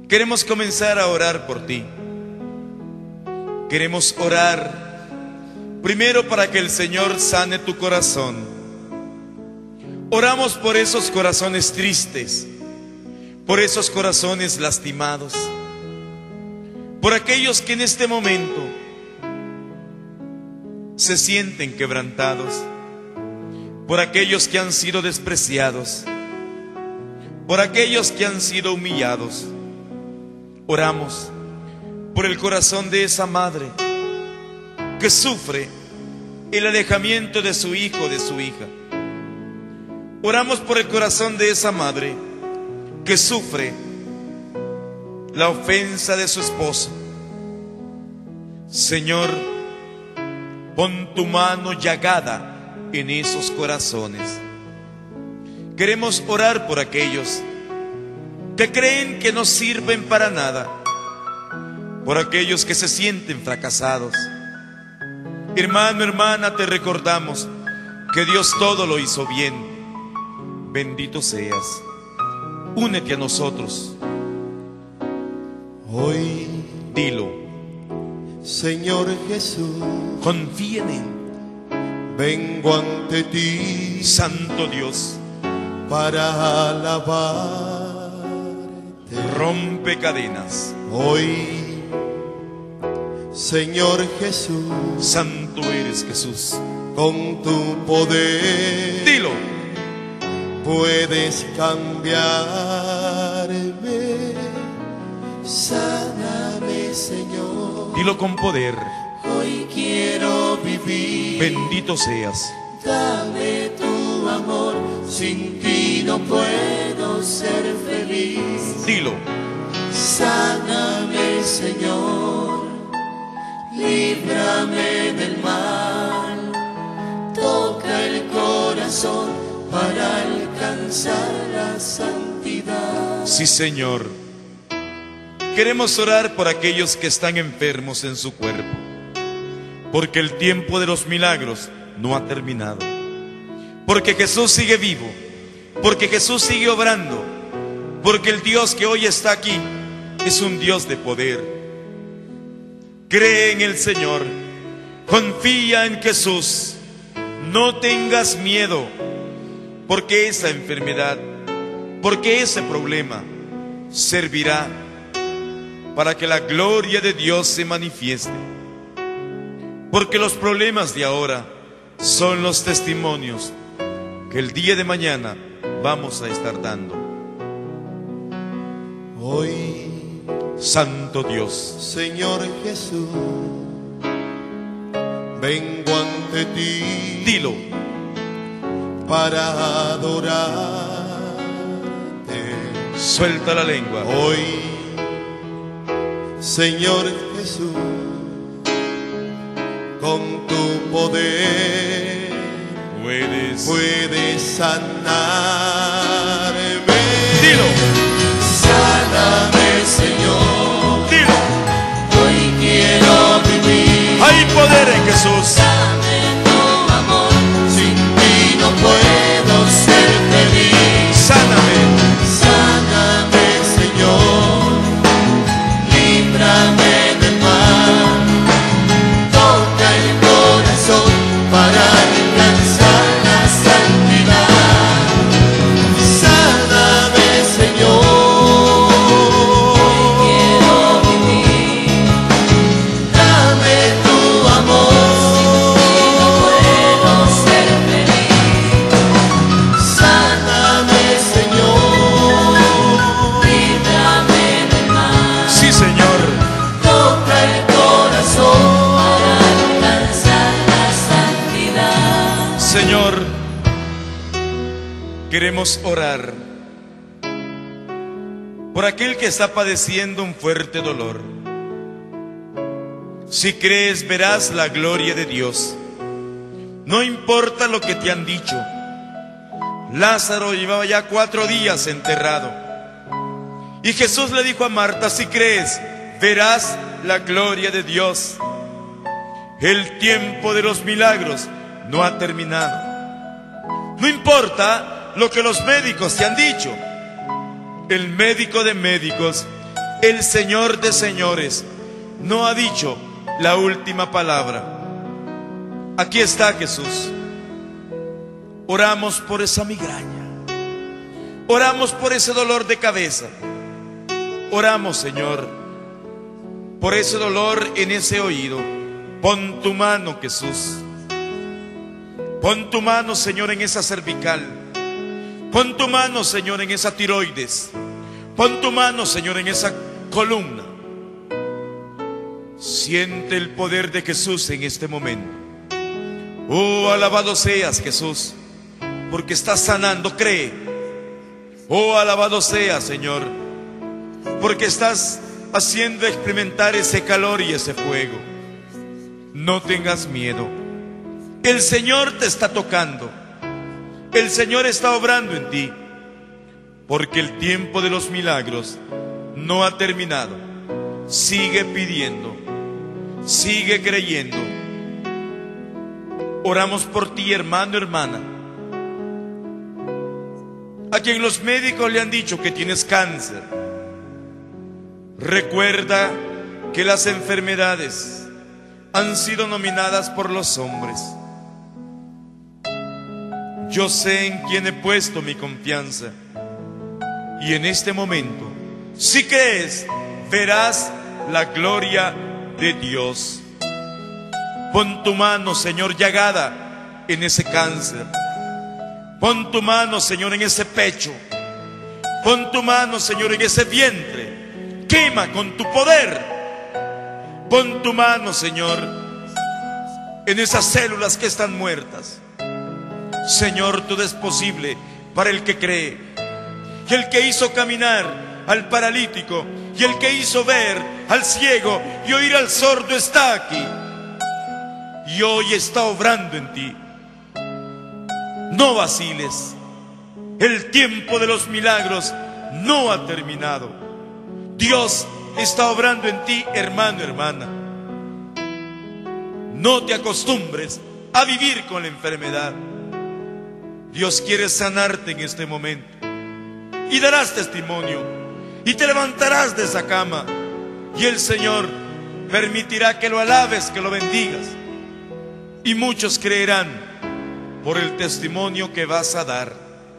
Queremos comenzar a orar por ti. Queremos orar primero para que el Señor sane tu corazón. Oramos por esos corazones tristes, por esos corazones lastimados, por aquellos que en este momento se sienten quebrantados, por aquellos que han sido despreciados, por aquellos que han sido humillados. Oramos por el corazón de esa madre que sufre el alejamiento de su hijo o de su hija. Oramos por el corazón de esa madre que sufre la ofensa de su esposo. Señor, pon tu mano llagada en esos corazones. Queremos orar por aquellos que creen que no sirven para nada, por aquellos que se sienten fracasados. Hermano, hermana, te recordamos que Dios todo lo hizo bien. Bendito seas. Únete a nosotros. Hoy, Dilo. Señor Jesús, Confía en Él. vengo ante ti Santo Dios, para alabarte. rompe cadenas. Hoy, Señor Jesús, Santo eres Jesús. con tu poder Dilo. puedes cambiarme. Sáname, Señor. Dilo con poder. Hoy quiero vivir. Bendito seas. Dame tu amor. Sin ti no puedo ser feliz. Dilo. Sáname, Señor. Líbrame del mal. Toca el corazón para alcanzar la santidad. Sí, Señor. Queremos orar por aquellos que están enfermos en su cuerpo, porque el tiempo de los milagros no ha terminado, porque Jesús sigue vivo, porque Jesús sigue obrando, porque el Dios que hoy está aquí es un Dios de poder. Cree en el Señor, confía en Jesús, no tengas miedo, porque esa enfermedad, porque ese problema servirá para que la gloria de Dios se manifieste. Porque los problemas de ahora son los testimonios que el día de mañana vamos a estar dando. Hoy, Santo Dios, Señor Jesús, vengo ante ti. Dilo. Para adorarte. Suelta la lengua. Hoy, Señor Jesús, con tu poder puedes sanarme. Dilo. Sáname, Señor. Dilo. Hoy quiero vivir. Hay poder en Jesús. Dame tu amor. Sin ti no puedo ser feliz. Sáname. Sáname, Señor. Líbrame del mal. Toca el corazón para alcanzar la santidad. Sáname, Señor. Quiero vivir. Dame tu amor. No puedo ser feliz. Sáname, Señor. Líbrame del mal. Sí, Señor. Toca el corazón para alcanzar la santidad. Señor, queremos orar por aquel que está padeciendo un fuerte dolor. Si crees, verás la gloria de Dios. No importa lo que te han dicho. Lázaro llevaba ya 4 días enterrado. Y Jesús le dijo a Marta, si crees, verás la gloria de Dios. El tiempo de los milagros no ha terminado. No importa lo que los médicos te han dicho. El médico de médicos El Señor de señores no ha dicho la última palabra. Aquí está Jesús. Oramos por esa migraña. Oramos por ese dolor de cabeza. Oramos, Señor, por ese dolor en ese oído. Pon tu mano, Jesús. Pon tu mano, Señor, en esa cervical. Pon tu mano, Señor, en esa tiroides. Pon tu mano, Señor, en esa columna. Siente el poder de Jesús en este momento. Oh, alabado seas, Jesús, porque estás sanando, cree. Oh, alabado seas, Señor, porque estás haciendo experimentar ese calor y ese fuego. No tengas miedo. El Señor te está tocando. El Señor está obrando en ti, porque el tiempo de los milagros no ha terminado. Sigue pidiendo, sigue creyendo. Oramos por ti, hermano, hermana, a quien los médicos le han dicho que tienes cáncer. Recuerda que las enfermedades han sido nominadas por los hombres. Yo sé en quién he puesto mi confianza. Y en este momento, si crees, verás la gloria de Dios. Pon tu mano, Señor, llagada en ese cáncer. Pon tu mano, Señor, en ese pecho. Pon tu mano, Señor, en ese vientre. Quema con tu poder. Pon tu mano, Señor, en esas células que están muertas. Señor, todo es posible para el que cree. Y el que hizo caminar al paralítico, y el que hizo ver al ciego y oír al sordo está aquí. Y hoy está obrando en ti. No vaciles. El tiempo de los milagros no ha terminado. Dios está obrando en ti, hermano, hermana. No te acostumbres a vivir con la enfermedad. Dios quiere sanarte en este momento. Y darás testimonio. Y te levantarás de esa cama. Y el Señor permitirá que lo alabes, que lo bendigas. Y muchos creerán por el testimonio que vas a dar.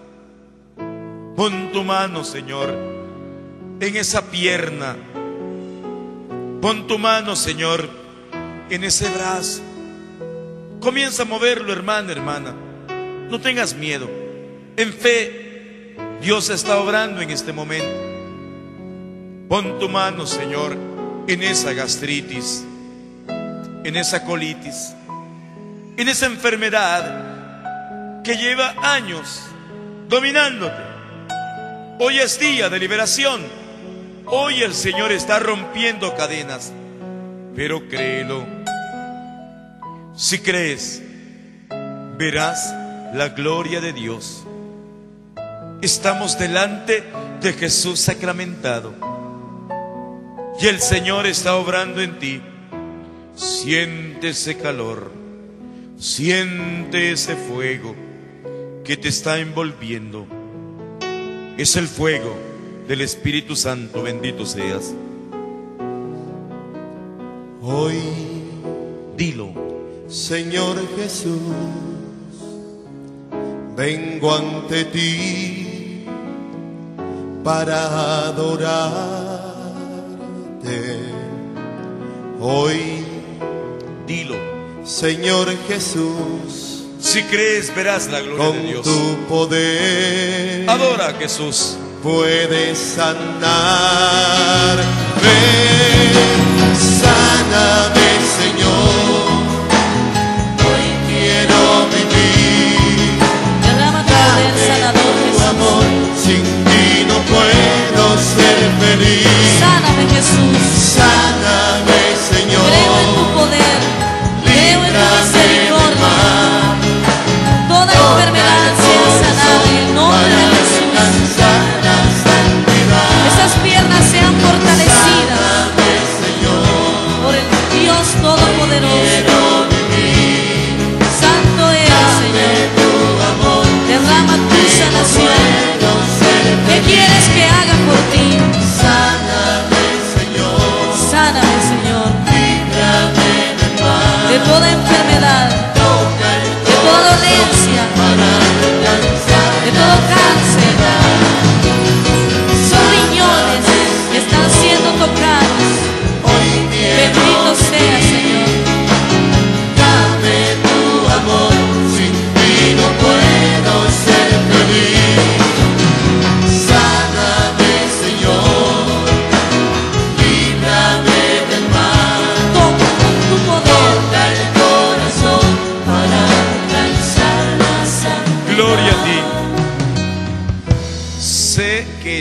Pon tu mano, Señor, en esa pierna. Pon tu mano, Señor, en ese brazo. Comienza a moverlo, hermana, hermana. No tengas miedo. En fe, Dios está obrando en este momento. Pon tu mano, Señor, en esa gastritis, en esa colitis, en esa enfermedad que lleva años dominándote. Hoy es día de liberación. Hoy el Señor está rompiendo cadenas. Pero créelo. Si crees, verás la gloria de Dios. Estamos delante de Jesús sacramentado. Y el Señor está obrando en ti. Siente ese calor. Siente ese fuego que te está envolviendo. Es el fuego del Espíritu Santo. Bendito seas. Hoy, Dilo. Señor Jesús, vengo ante ti para adorarte. Hoy, Dilo. Señor Jesús, Si crees, verás la gloria con de Dios. tu poder Adora a Jesús. puedes sanar. Ven, sáname, Señor. Hoy quiero vivir. Derrama tu poder sanador, Tu Jesús. amor, sin ti no puedo ser feliz. Sáname, Jesús. Sáname, Señor. Creo en tu poder. Creo en tu misericordia. Toda enfermedad sea sanada en el nombre de Jesús. Esas piernas sean fortalecidas por el Dios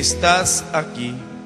estás aquí.